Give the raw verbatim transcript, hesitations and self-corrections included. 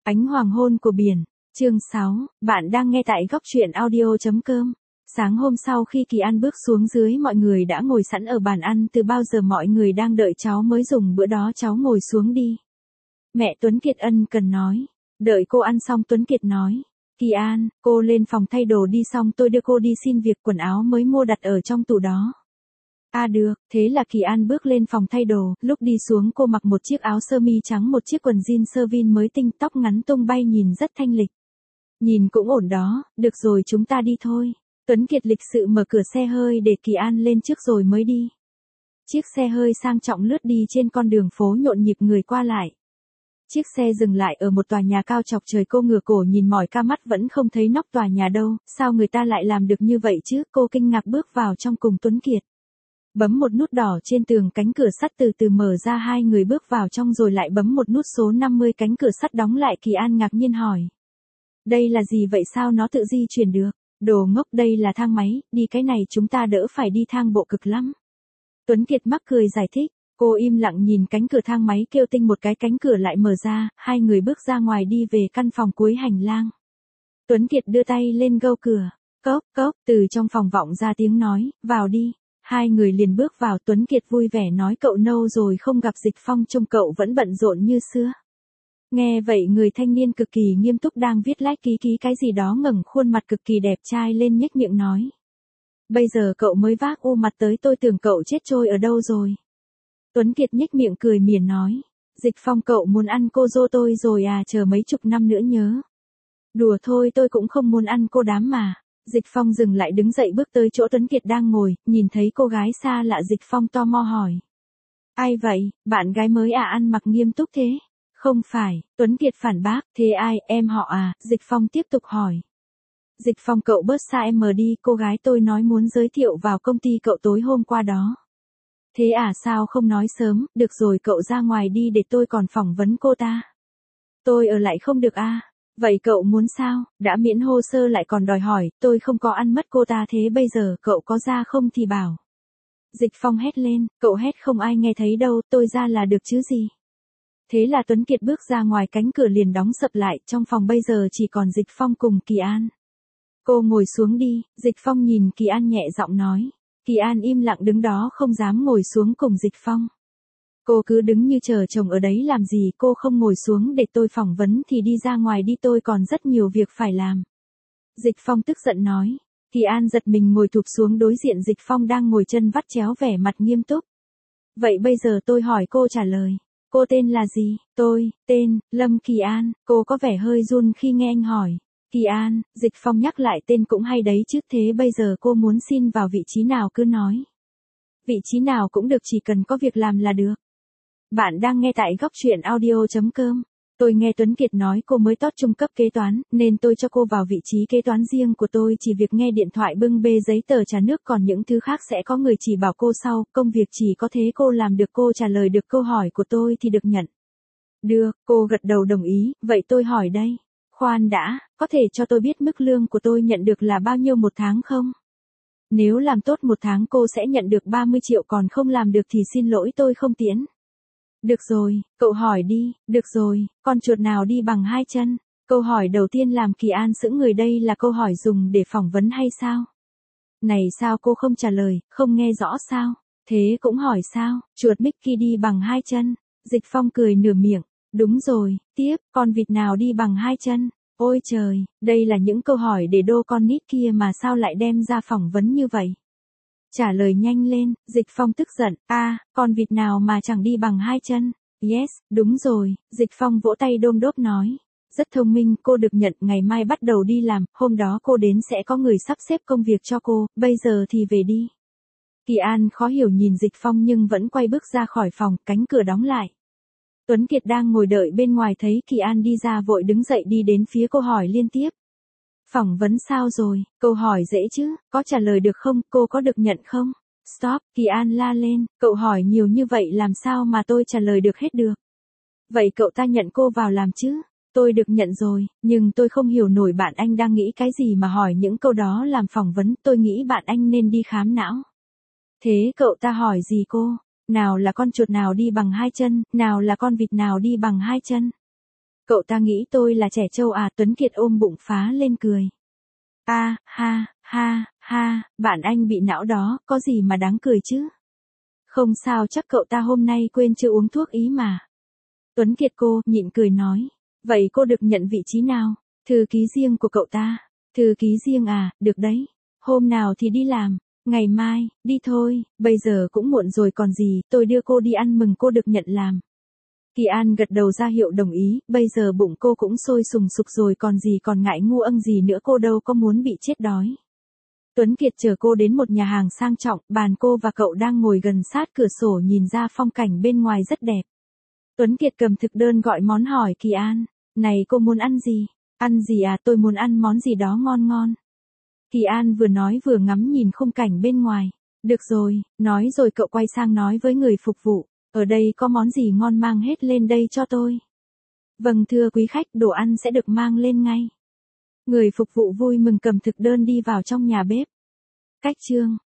Ánh hoàng hôn của biển, chương sáu, bạn đang nghe tại góc truyện audio chấm com. Sáng hôm sau khi Kỳ An bước xuống dưới, mọi người đã ngồi sẵn ở bàn ăn, từ bao giờ mọi người đang đợi cháu mới dùng bữa đó, cháu ngồi xuống đi. Mẹ Tuấn Kiệt ân cần nói. Đợi cô ăn xong Tuấn Kiệt nói. Kỳ An, cô lên phòng thay đồ đi, xong tôi đưa cô đi xin việc, quần áo mới mua đặt ở trong tủ đó. À được, thế là Kỳ An bước lên phòng thay đồ, lúc đi xuống cô mặc một chiếc áo sơ mi trắng, một chiếc quần jean sơ vin mới tinh, tóc ngắn tung bay nhìn rất thanh lịch. Nhìn cũng ổn đó, được rồi chúng ta đi thôi. Tuấn Kiệt lịch sự mở cửa xe hơi để Kỳ An lên trước rồi mới đi. Chiếc xe hơi sang trọng lướt đi trên con đường phố nhộn nhịp người qua lại. Chiếc xe dừng lại ở một tòa nhà cao chọc trời, cô ngửa cổ nhìn mỏi ca mắt vẫn không thấy nóc tòa nhà đâu, sao người ta lại làm được như vậy chứ, cô kinh ngạc bước vào trong cùng Tuấn Kiệt. Bấm một nút đỏ trên tường, cánh cửa sắt từ từ mở ra, hai người bước vào trong rồi lại bấm một nút số năm mươi, cánh cửa sắt đóng lại. Kỳ An ngạc nhiên hỏi. Đây là gì vậy, sao nó tự di chuyển được? Đồ ngốc, đây là thang máy, đi cái này chúng ta đỡ phải đi thang bộ cực lắm. Tuấn Kiệt mắc cười giải thích. Cô im lặng nhìn cánh cửa thang máy, kêu tinh một cái, cánh cửa lại mở ra, hai người bước ra ngoài đi về căn phòng cuối hành lang. Tuấn Kiệt đưa tay lên gâu cửa. Cốc, cốc, từ trong phòng vọng ra tiếng nói, vào đi. Hai người liền bước vào. Tuấn Kiệt vui vẻ nói, cậu lâu rồi không gặp Dịch Phong, trông cậu vẫn bận rộn như xưa. Nghe vậy người thanh niên cực kỳ nghiêm túc đang viết lách ký ký cái gì đó ngẩng khuôn mặt cực kỳ đẹp trai lên, nhếch miệng nói. Bây giờ cậu mới vác u mặt tới, tôi tưởng cậu chết trôi ở đâu rồi. Tuấn Kiệt nhếch miệng cười mỉa nói. Dịch Phong cậu muốn ăn cô dâu tôi rồi à, chờ mấy chục năm nữa nhớ. Đùa thôi, tôi cũng không muốn ăn cô đám mà. Dịch Phong dừng lại đứng dậy bước tới chỗ Tuấn Kiệt đang ngồi, nhìn thấy cô gái xa lạ Dịch Phong tò mò hỏi. Ai vậy, bạn gái mới à, ăn mặc nghiêm túc thế? Không phải, Tuấn Kiệt phản bác, thế ai, em họ à, Dịch Phong tiếp tục hỏi. Dịch Phong cậu bớt xa em mờ đi, cô gái tôi nói muốn giới thiệu vào công ty cậu tối hôm qua đó. Thế à, sao không nói sớm, được rồi cậu ra ngoài đi để tôi còn phỏng vấn cô ta. Tôi ở lại không được à? Vậy cậu muốn sao, đã miễn hồ sơ lại còn đòi hỏi, tôi không có ăn mất cô ta, thế bây giờ cậu có ra không thì bảo. Dịch Phong hét lên, cậu hét không ai nghe thấy đâu, tôi ra là được chứ gì. Thế là Tuấn Kiệt bước ra ngoài, cánh cửa liền đóng sập lại, trong phòng bây giờ chỉ còn Dịch Phong cùng Kỳ An. Cô ngồi xuống đi, Dịch Phong nhìn Kỳ An nhẹ giọng nói. Kỳ An im lặng đứng đó không dám ngồi xuống cùng Dịch Phong. Cô cứ đứng như chờ chồng ở đấy làm gì, cô không ngồi xuống để tôi phỏng vấn thì đi ra ngoài đi, tôi còn rất nhiều việc phải làm. Dịch Phong tức giận nói. Kỳ An giật mình ngồi thụp xuống đối diện Dịch Phong đang ngồi chân vắt chéo vẻ mặt nghiêm túc. Vậy bây giờ tôi hỏi cô trả lời. Cô tên là gì? Tôi, tên, Lâm Kỳ An. Cô có vẻ hơi run khi nghe anh hỏi. Kỳ An, Dịch Phong nhắc lại tên cũng hay đấy chứ, thế bây giờ cô muốn xin vào vị trí nào cứ nói. Vị trí nào cũng được, chỉ cần có việc làm là được. Bạn đang nghe tại góc truyện audio chấm com. Tôi nghe Tuấn Kiệt nói cô mới tót trung cấp kế toán, nên tôi cho cô vào vị trí kế toán riêng của tôi, chỉ việc nghe điện thoại, bưng bê giấy tờ, trà nước, còn những thứ khác sẽ có người chỉ bảo cô sau, công việc chỉ có thế cô làm được, cô trả lời được câu hỏi của tôi thì được nhận. Được, cô gật đầu đồng ý, vậy tôi hỏi đây. Khoan đã, có thể cho tôi biết mức lương của tôi nhận được là bao nhiêu một tháng không? Nếu làm tốt một tháng cô sẽ nhận được ba mươi triệu, còn không làm được thì xin lỗi tôi không tiến. Được rồi, cậu hỏi đi, được rồi, con chuột nào đi bằng hai chân? Câu hỏi đầu tiên làm Kỳ An sững người, đây là câu hỏi dùng để phỏng vấn hay sao? Này sao cô không trả lời, không nghe rõ sao? Thế cũng hỏi sao, chuột Mickey đi bằng hai chân? Dịch Phong cười nửa miệng. Đúng rồi, tiếp, con vịt nào đi bằng hai chân? Ôi trời, đây là những câu hỏi để đô con nít kia mà sao lại đem ra phỏng vấn như vậy? Trả lời nhanh lên, Dịch Phong tức giận, a, à, con vịt nào mà chẳng đi bằng hai chân? Yes, đúng rồi, Dịch Phong vỗ tay đôm đốp nói. Rất thông minh, cô được nhận, ngày mai bắt đầu đi làm, hôm đó cô đến sẽ có người sắp xếp công việc cho cô, bây giờ thì về đi. Kỳ An khó hiểu nhìn Dịch Phong nhưng vẫn quay bước ra khỏi phòng, cánh cửa đóng lại. Tuấn Kiệt đang ngồi đợi bên ngoài thấy Kỳ An đi ra vội đứng dậy đi đến phía cô hỏi liên tiếp. Phỏng vấn sao rồi, câu hỏi dễ chứ, có trả lời được không, cô có được nhận không? Stop, Kỳ An la lên, cậu hỏi nhiều như vậy làm sao mà tôi trả lời được hết được. Vậy cậu ta nhận cô vào làm chứ? Tôi được nhận rồi, nhưng tôi không hiểu nổi bạn anh đang nghĩ cái gì mà hỏi những câu đó làm phỏng vấn, tôi nghĩ bạn anh nên đi khám não. Thế cậu ta hỏi gì cô? Nào là con chuột nào đi bằng hai chân, nào là con vịt nào đi bằng hai chân. Cậu ta nghĩ tôi là trẻ trâu à? Tuấn Kiệt ôm bụng phá lên cười. A, ha, ha, ha, bạn anh bị não đó, có gì mà đáng cười chứ? Không sao, chắc cậu ta hôm nay quên chưa uống thuốc ý mà. Tuấn Kiệt cô nhịn cười nói. Vậy cô được nhận vị trí nào? Thư ký riêng của cậu ta. Thư ký riêng à, được đấy. Hôm nào thì đi làm? Ngày mai, đi thôi, bây giờ cũng muộn rồi còn gì, tôi đưa cô đi ăn mừng cô được nhận làm. Kỳ An gật đầu ra hiệu đồng ý, bây giờ bụng cô cũng sôi sùng sục rồi còn gì còn ngại ngu âng gì nữa, cô đâu có muốn bị chết đói. Tuấn Kiệt chở cô đến một nhà hàng sang trọng, bàn cô và cậu đang ngồi gần sát cửa sổ nhìn ra phong cảnh bên ngoài rất đẹp. Tuấn Kiệt cầm thực đơn gọi món hỏi Kỳ An, này cô muốn ăn gì? Ăn gì à, tôi muốn ăn món gì đó ngon ngon. Kỳ An vừa nói vừa ngắm nhìn khung cảnh bên ngoài. Được rồi, nói rồi cậu quay sang nói với người phục vụ, ở đây có món gì ngon mang hết lên đây cho tôi. Vâng thưa quý khách, đồ ăn sẽ được mang lên ngay. Người phục vụ vui mừng cầm thực đơn đi vào trong nhà bếp. Cách chương